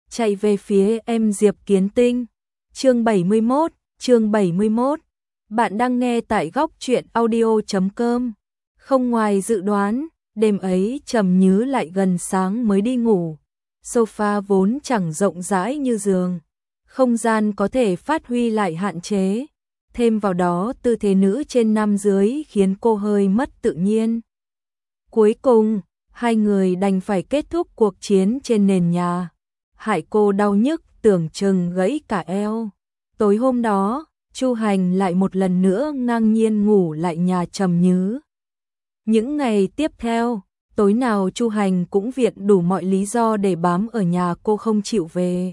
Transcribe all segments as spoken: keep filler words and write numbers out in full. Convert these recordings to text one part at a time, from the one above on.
chạy về phía em Diệp Kiến Tinh. Chương bảy mươi mốt, chương bảy mươi mốt. Bạn đang nghe tại góc truyện audio chấm com. Không ngoài dự đoán, đêm ấy Trầm Nhứ lại gần sáng mới đi ngủ. Sofa vốn chẳng rộng rãi như giường, không gian có thể phát huy lại hạn chế. Thêm vào đó tư thế nữ trên nam dưới khiến cô hơi mất tự nhiên. Cuối cùng, hai người đành phải kết thúc cuộc chiến trên nền nhà. Hại cô đau nhức tưởng chừng gãy cả eo. Tối hôm đó, Chu Hành lại một lần nữa ngang nhiên ngủ lại nhà Trầm Nhứ. Những ngày tiếp theo, tối nào Chu Hành cũng viện đủ mọi lý do để bám ở nhà cô không chịu về.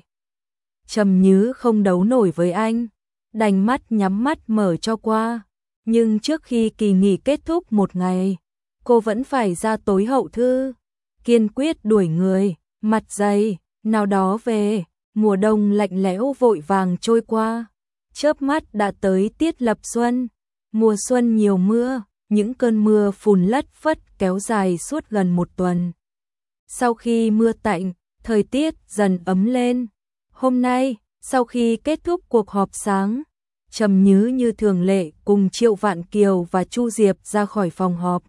Trầm Nhứ không đấu nổi với anh, đành mắt nhắm mắt mở cho qua. Nhưng trước khi kỳ nghỉ kết thúc một ngày, cô vẫn phải ra tối hậu thư, kiên quyết đuổi người, mặt dày, nào đó về. Mùa đông lạnh lẽo vội vàng trôi qua, chớp mắt đã tới tiết lập xuân. Mùa xuân nhiều mưa, những cơn mưa phùn lất phất kéo dài suốt gần một tuần. Sau khi mưa tạnh, thời tiết dần ấm lên. Hôm nay, sau khi kết thúc cuộc họp sáng, Trầm Nhứ như thường lệ cùng Triệu Vạn Kiều và Chu Diệp ra khỏi phòng họp.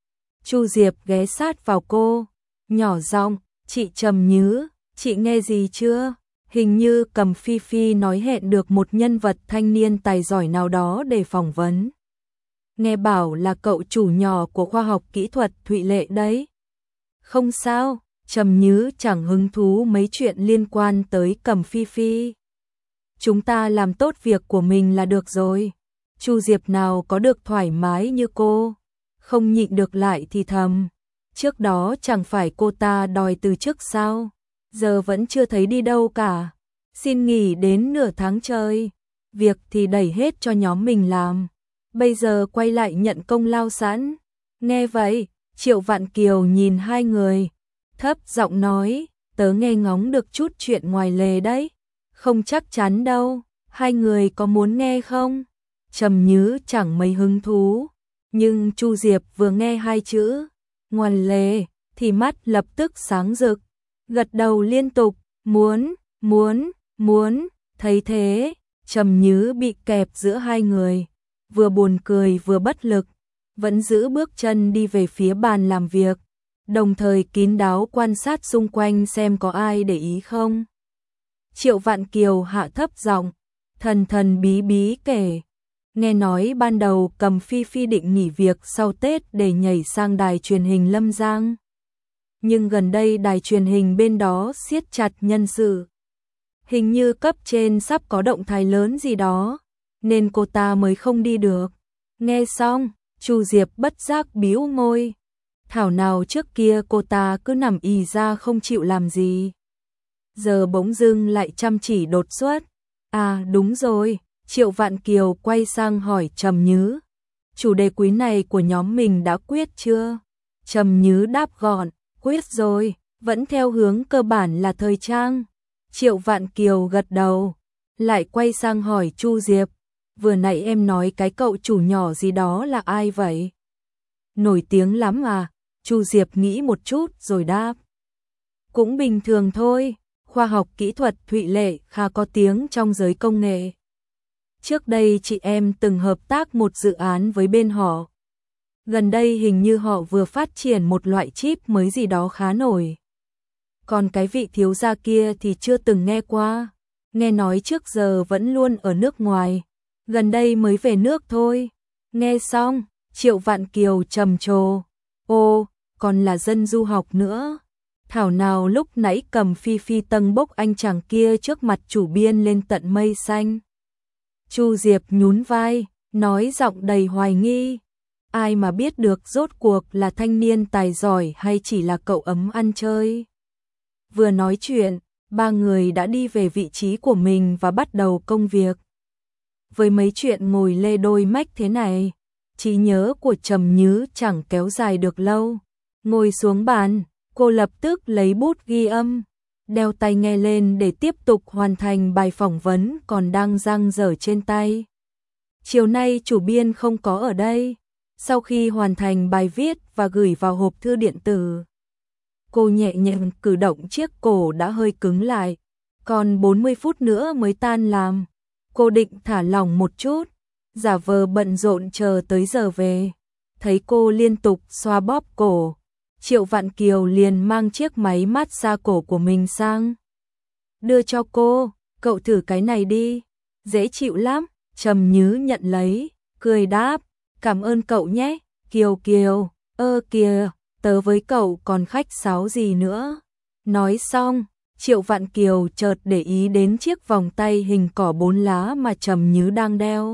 Chu Diệp ghé sát vào cô, nhỏ giọng, "Chị Trầm Nhứ, chị nghe gì chưa? Hình như Cầm Phi Phi nói hẹn được một nhân vật thanh niên tài giỏi nào đó để phỏng vấn. Nghe bảo là cậu chủ nhỏ của khoa học kỹ thuật Thụy Lệ đấy." "Không sao." Trầm Nhứ chẳng hứng thú mấy chuyện liên quan tới Cầm Phi Phi. "Chúng ta làm tốt việc của mình là được rồi." Chu Diệp nào có được thoải mái như cô, không nhịn được lại thì thầm, "Trước đó chẳng phải cô ta đòi từ chức sao? Giờ vẫn chưa thấy đi đâu cả. Xin nghỉ đến nửa tháng trời. Việc thì đẩy hết cho nhóm mình làm. Bây giờ quay lại nhận công lao sẵn." Nghe vậy, Triệu Vạn Kiều nhìn hai người, thấp giọng nói, "Tớ nghe ngóng được chút chuyện ngoài lề đấy. Không chắc chắn đâu, hai người có muốn nghe không?" Trầm Nhứ chẳng mấy hứng thú, nhưng Chu Diệp vừa nghe hai chữ ngoài lề thì mắt lập tức sáng rực, gật đầu liên tục, "Muốn, muốn, muốn." Thấy thế, Trầm Nhứ bị kẹp giữa hai người, vừa buồn cười vừa bất lực, vẫn giữ bước chân đi về phía bàn làm việc, đồng thời kín đáo quan sát xung quanh xem có ai để ý không. Triệu Vạn Kiều hạ thấp giọng, thần thần bí bí kể, "Nghe nói ban đầu Cầm Phi Phi định nghỉ việc sau Tết để nhảy sang đài truyền hình Lâm Giang. Nhưng gần đây đài truyền hình bên đó siết chặt nhân sự. Hình như cấp trên sắp có động thái lớn gì đó, nên cô ta mới không đi được." Nghe xong, Chu Diệp bất giác bĩu môi. Thảo nào trước kia cô ta cứ nằm ì ra không chịu làm gì, giờ bỗng dưng lại chăm chỉ đột xuất. "À đúng rồi." Triệu Vạn Kiều quay sang hỏi Trầm Nhứ, "Chủ đề quý này của nhóm mình đã quyết chưa?" Trầm Nhứ đáp gọn, "Quyết rồi, vẫn theo hướng cơ bản là thời trang." Triệu Vạn Kiều gật đầu, lại quay sang hỏi Chu Diệp, "Vừa nãy em nói cái cậu chủ nhỏ gì đó là ai vậy? Nổi tiếng lắm à?" Chu Diệp nghĩ một chút rồi đáp, "Cũng bình thường thôi, khoa học kỹ thuật Thụy Lệ khá có tiếng trong giới công nghệ. Trước đây chị em từng hợp tác một dự án với bên họ. Gần đây hình như họ vừa phát triển một loại chip mới gì đó khá nổi. Còn cái vị thiếu gia kia thì chưa từng nghe qua, nghe nói trước giờ vẫn luôn ở nước ngoài, gần đây mới về nước thôi." Nghe xong, Triệu Vạn Kiều trầm trồ, "Ô, còn là dân du học nữa. Thảo nào lúc nãy Cầm Phi Phi tâng bốc anh chàng kia trước mặt chủ biên lên tận mây xanh." Chu Diệp nhún vai, nói giọng đầy hoài nghi, "Ai mà biết được rốt cuộc là thanh niên tài giỏi hay chỉ là cậu ấm ăn chơi." Vừa nói chuyện, ba người đã đi về vị trí của mình và bắt đầu công việc. Với mấy chuyện ngồi lê đôi mách thế này, trí nhớ của Trầm Nhứ chẳng kéo dài được lâu. Ngồi xuống bàn, cô lập tức lấy bút ghi âm, đeo tai nghe lên để tiếp tục hoàn thành bài phỏng vấn còn đang dang dở trên tay. Chiều nay chủ biên không có ở đây. Sau khi hoàn thành bài viết và gửi vào hộp thư điện tử, cô nhẹ nhàng cử động chiếc cổ đã hơi cứng lại, còn bốn mươi phút nữa mới tan làm. Cô định thả lỏng một chút, giả vờ bận rộn chờ tới giờ về. Thấy cô liên tục xoa bóp cổ, Triệu Vạn Kiều liền mang chiếc máy massage cổ của mình sang. Đưa cho cô, cậu thử cái này đi, dễ chịu lắm. Trầm Nhứ nhận lấy, cười đáp, cảm ơn cậu nhé. Kiều Kiều, ơ kìa, tớ với cậu còn khách sáo gì nữa. Nói xong, Triệu Vạn Kiều chợt để ý đến chiếc vòng tay hình cỏ bốn lá mà Trầm Nhứ đang đeo.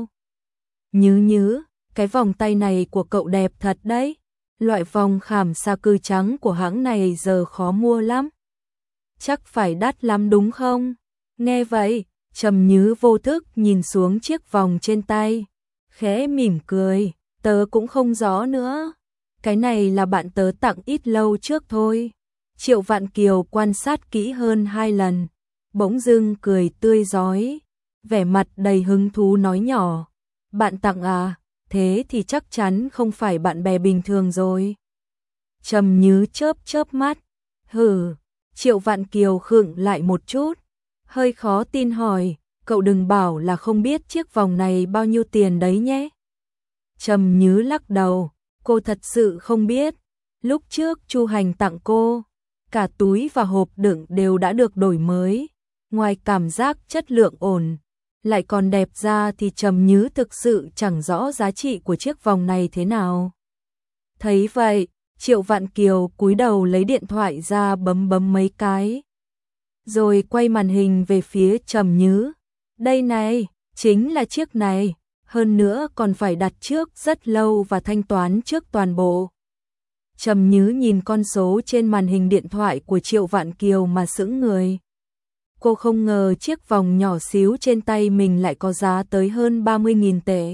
Nhứ Nhứ, cái vòng tay này của cậu đẹp thật đấy. Loại vòng khảm sa cư trắng của hãng này giờ khó mua lắm. Chắc phải đắt lắm đúng không? Nghe vậy, Trầm Nhứ vô thức nhìn xuống chiếc vòng trên tay, khẽ mỉm cười, tớ cũng không rõ nữa. Cái này là bạn tớ tặng ít lâu trước thôi. Triệu Vạn Kiều quan sát kỹ hơn hai lần, bỗng dưng cười tươi rói, vẻ mặt đầy hứng thú nói nhỏ, bạn tặng à, thế thì chắc chắn không phải bạn bè bình thường rồi. Trầm Nhứ chớp chớp mắt, hừ. Triệu Vạn Kiều khựng lại một chút, hơi khó tin hỏi, cậu đừng bảo là không biết chiếc vòng này bao nhiêu tiền đấy nhé. Trầm Nhứ lắc đầu, cô thật sự không biết. Lúc trước Chu Hành tặng cô, cả túi và hộp đựng đều đã được đổi mới. Ngoài cảm giác chất lượng ổn, lại còn đẹp ra thì Trầm Nhứ thực sự chẳng rõ giá trị của chiếc vòng này thế nào. Thấy vậy, Triệu Vạn Kiều cúi đầu lấy điện thoại ra bấm bấm mấy cái, rồi quay màn hình về phía Trầm Nhứ. Đây này, chính là chiếc này, hơn nữa còn phải đặt trước rất lâu và thanh toán trước toàn bộ. Trầm Nhứ nhìn con số trên màn hình điện thoại của Triệu Vạn Kiều mà sững người. Cô không ngờ chiếc vòng nhỏ xíu trên tay mình lại có giá tới hơn ba mươi nghìn tệ.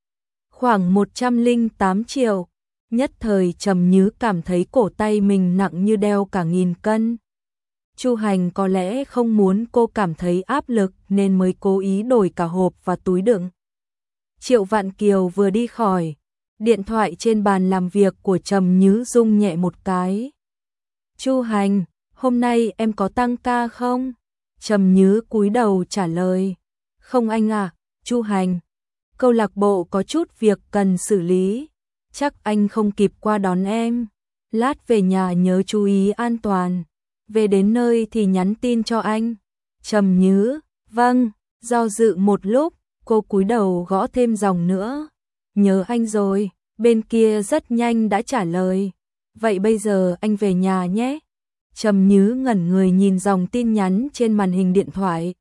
Khoảng một trăm lẻ tám triệu. Nhất thời Trầm Nhứ cảm thấy cổ tay mình nặng như đeo cả nghìn cân. Chu Hành có lẽ không muốn cô cảm thấy áp lực nên mới cố ý đổi cả hộp và túi đựng. Triệu Vạn Kiều vừa đi khỏi, điện thoại trên bàn làm việc của Trầm Nhứ rung nhẹ một cái. Chu Hành, hôm nay em có tăng ca không? Trầm Nhứ cúi đầu trả lời. Không anh à, Chu Hành. Câu lạc bộ có chút việc cần xử lý. Chắc anh không kịp qua đón em. Lát về nhà nhớ chú ý an toàn. Về đến nơi thì nhắn tin cho anh. Trầm Nhứ, vâng. Do dự một lúc, cô cúi đầu gõ thêm dòng nữa. Nhớ anh rồi. Bên kia rất nhanh đã trả lời. Vậy bây giờ anh về nhà nhé. Trầm Nhứ ngẩn người nhìn dòng tin nhắn trên màn hình điện thoại.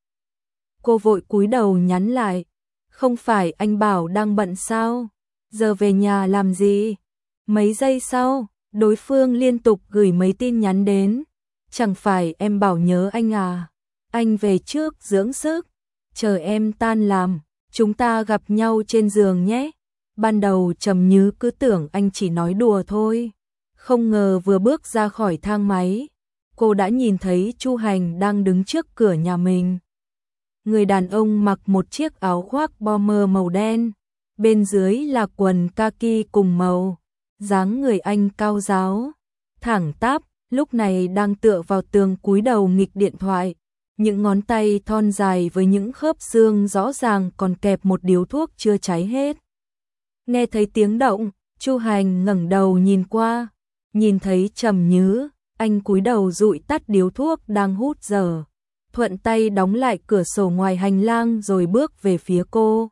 Cô vội cúi đầu nhắn lại. Không phải anh bảo đang bận sao? Giờ về nhà làm gì? Mấy giây sau, đối phương liên tục gửi mấy tin nhắn đến. Chẳng phải em bảo nhớ anh à? Anh về trước dưỡng sức. Chờ em tan làm, chúng ta gặp nhau trên giường nhé. Ban đầu Trầm Nhứ cứ tưởng anh chỉ nói đùa thôi. Không ngờ vừa bước ra khỏi thang máy, cô đã nhìn thấy Chu Hành đang đứng trước cửa nhà mình. Người đàn ông mặc một chiếc áo khoác bomber màu đen, bên dưới là quần kaki cùng màu. Dáng người anh cao ráo, thẳng tắp, lúc này đang tựa vào tường cúi đầu nghịch điện thoại. Những ngón tay thon dài với những khớp xương rõ ràng còn kẹp một điếu thuốc chưa cháy hết. Nghe thấy tiếng động, Chu Hành ngẩng đầu nhìn qua, nhìn thấy Trầm Nhứ, anh cúi đầu dụi tắt điếu thuốc đang hút dở, thuận tay đóng lại cửa sổ ngoài hành lang rồi bước về phía cô.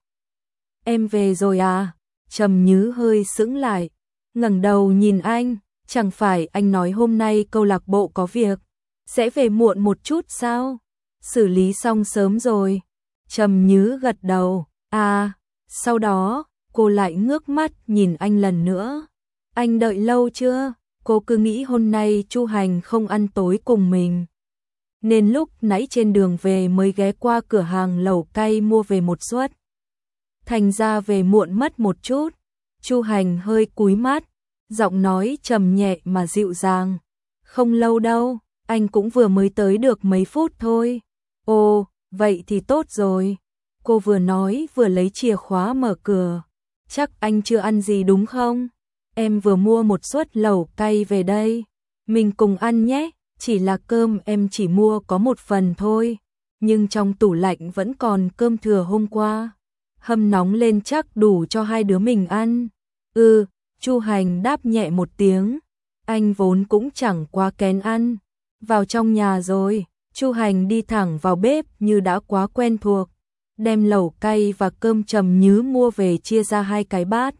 Em về rồi à? Trầm Nhứ hơi sững lại, ngẩng đầu nhìn anh, chẳng phải anh nói hôm nay câu lạc bộ có việc, sẽ về muộn một chút sao? Xử lý xong sớm rồi. Trầm Nhứ gật đầu, à, sau đó, cô lại ngước mắt nhìn anh lần nữa. Anh đợi lâu chưa? Cô cứ nghĩ hôm nay Chu Hành không ăn tối cùng mình, nên lúc nãy trên đường về mới ghé qua cửa hàng lẩu cay mua về một suất. Thành ra về muộn mất một chút. Chu Hành hơi cúi mắt, giọng nói trầm nhẹ mà dịu dàng. Không lâu đâu, anh cũng vừa mới tới được mấy phút thôi. Ồ, vậy thì tốt rồi. Cô vừa nói vừa lấy chìa khóa mở cửa. Chắc anh chưa ăn gì đúng không? Em vừa mua một suất lẩu cay về đây. Mình cùng ăn nhé, chỉ là cơm em chỉ mua có một phần thôi. nhưng trong tủ lạnh vẫn còn cơm thừa hôm qua. Hâm nóng lên chắc đủ cho hai đứa mình ăn. Ừ, Chu Hành đáp nhẹ một tiếng. Anh vốn cũng chẳng quá kén ăn. Vào trong nhà rồi, Chu Hành đi thẳng vào bếp như đã quá quen thuộc. Đem lẩu cay và cơm Trầm Nhứ mua về chia ra hai cái bát.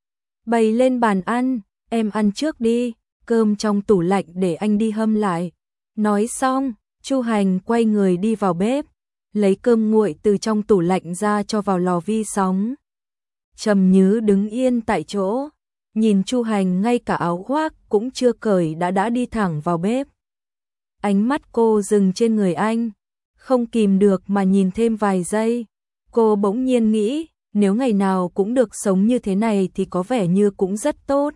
Bày lên bàn ăn, em ăn trước đi, cơm trong tủ lạnh để anh đi hâm lại. Nói xong, Chu Hành quay người đi vào bếp, lấy cơm nguội từ trong tủ lạnh ra cho vào lò vi sóng. Trầm Nhứ đứng yên tại chỗ, nhìn Chu Hành ngay cả áo khoác cũng chưa cởi đã đã đi thẳng vào bếp. Ánh mắt cô dừng trên người anh, không kìm được mà nhìn thêm vài giây. Cô bỗng nhiên nghĩ, nếu ngày nào cũng được sống như thế này thì có vẻ như cũng rất tốt.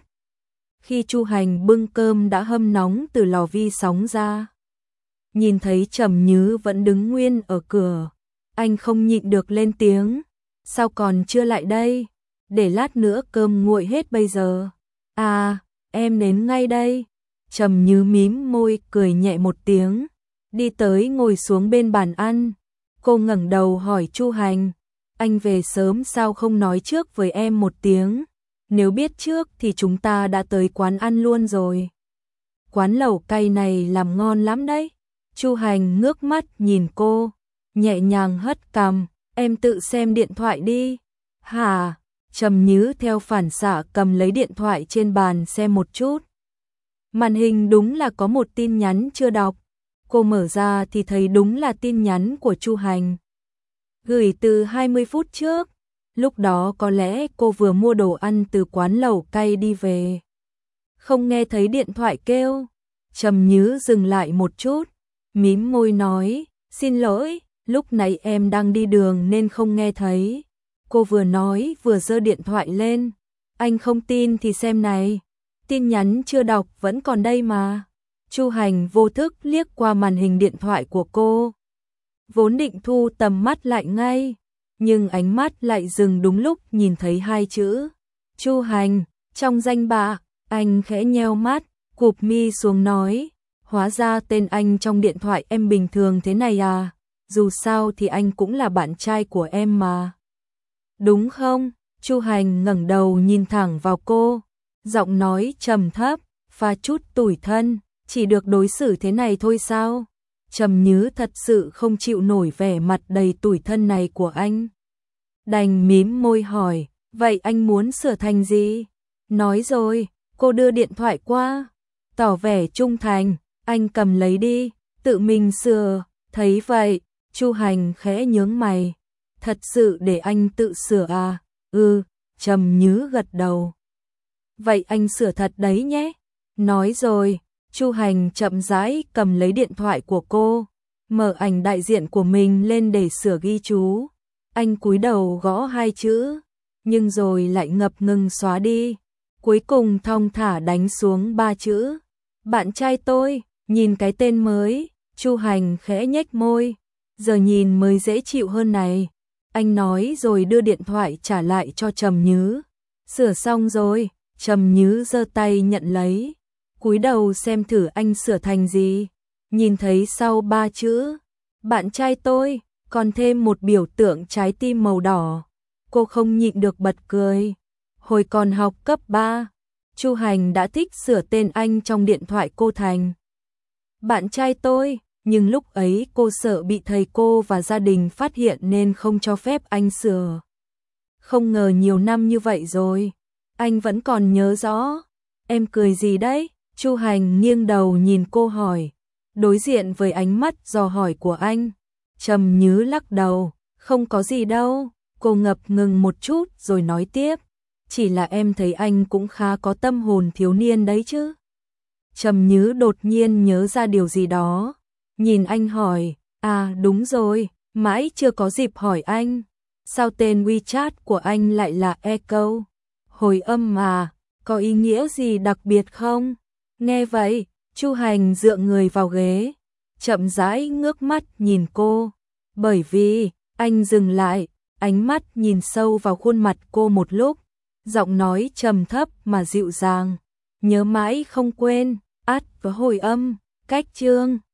Khi Chu Hành bưng cơm đã hâm nóng từ lò vi sóng ra, nhìn thấy Trầm Nhứ vẫn đứng nguyên ở cửa, anh không nhịn được lên tiếng, sao còn chưa lại đây? Để lát nữa cơm nguội hết bây giờ. À, em đến ngay đây. Trầm Nhứ mím môi cười nhẹ một tiếng, đi tới ngồi xuống bên bàn ăn. Cô ngẩng đầu hỏi Chu Hành, anh về sớm sao không nói trước với em một tiếng? Nếu biết trước thì chúng ta đã tới quán ăn luôn rồi. Quán lẩu cay này làm ngon lắm đấy. Chu Hành ngước mắt nhìn cô, nhẹ nhàng hất cằm, em tự xem điện thoại đi. Hả? Trầm Nhứ theo phản xạ cầm lấy điện thoại trên bàn xem một chút. Màn hình đúng là có một tin nhắn chưa đọc. Cô mở ra thì thấy đúng là tin nhắn của Chu Hành. Gửi từ hai mươi phút trước. Lúc đó có lẽ cô vừa mua đồ ăn từ quán lẩu cay đi về. Không nghe thấy điện thoại kêu. Trầm Nhứ dừng lại một chút, mím môi nói, xin lỗi, lúc nãy em đang đi đường nên không nghe thấy. Cô vừa nói vừa giơ điện thoại lên. Anh không tin thì xem này. Tin nhắn chưa đọc vẫn còn đây mà. Chu Hành vô thức liếc qua màn hình điện thoại của cô. Vốn định thu tầm mắt lại ngay, nhưng ánh mắt lại dừng đúng lúc nhìn thấy hai chữ Chu Hành trong danh bạ. Anh khẽ nheo mắt, cụp mi xuống nói, hóa ra tên anh trong điện thoại em bình thường thế này à? Dù sao thì anh cũng là bạn trai của em mà. Đúng không? Chu Hành ngẩng đầu nhìn thẳng vào cô, giọng nói trầm thấp, pha chút tủi thân, chỉ được đối xử thế này thôi sao? Trầm Nhứ thật sự không chịu nổi vẻ mặt đầy tủi thân này của anh. Đành mím môi hỏi, vậy anh muốn sửa thành gì? Nói rồi, cô đưa điện thoại qua, tỏ vẻ trung thành, anh cầm lấy đi, tự mình sửa. Thấy vậy, Chu Hành khẽ nhướng mày, thật sự để anh tự sửa à? Ừ, Trầm Nhứ gật đầu. Vậy anh sửa thật đấy nhé. Nói rồi, Chu Hành chậm rãi cầm lấy điện thoại của cô, mở ảnh đại diện của mình lên để sửa ghi chú. Anh cúi đầu gõ hai chữ, nhưng rồi lại ngập ngừng xóa đi. Cuối cùng thong thả đánh xuống ba chữ. Bạn trai tôi. Nhìn cái tên mới, Chu Hành khẽ nhếch môi. Giờ nhìn mới dễ chịu hơn này. Anh nói rồi đưa điện thoại trả lại cho Trầm Nhứ. Sửa xong rồi. Trầm Nhứ giơ tay nhận lấy, cúi đầu xem thử anh sửa thành gì. Nhìn thấy sau ba chữ bạn trai tôi còn thêm một biểu tượng trái tim màu đỏ, cô không nhịn được bật cười. Hồi còn học cấp ba, Chu Hành đã thích sửa tên anh trong điện thoại cô thành bạn trai tôi, nhưng lúc ấy cô sợ bị thầy cô và gia đình phát hiện nên không cho phép anh sửa. Không ngờ nhiều năm như vậy rồi, anh vẫn còn nhớ rõ. Em cười gì đấy? Chu Hành nghiêng đầu nhìn cô hỏi. Đối diện với ánh mắt dò hỏi của anh, Trầm Nhứ lắc đầu, không có gì đâu. Cô ngập ngừng một chút rồi nói tiếp, chỉ là em thấy anh cũng khá có tâm hồn thiếu niên đấy chứ. Trầm Nhứ đột nhiên nhớ ra điều gì đó, nhìn anh hỏi, à đúng rồi, mãi chưa có dịp hỏi anh, sao tên WeChat của anh lại là Echo? Hồi âm mà, có ý nghĩa gì đặc biệt không? Nghe vậy, Chu Hành dựa người vào ghế, chậm rãi ngước mắt nhìn cô. Bởi vì, anh dừng lại, ánh mắt nhìn sâu vào khuôn mặt cô một lúc, giọng nói trầm thấp mà dịu dàng. Nhớ mãi không quên, át và hồi âm, cách chương.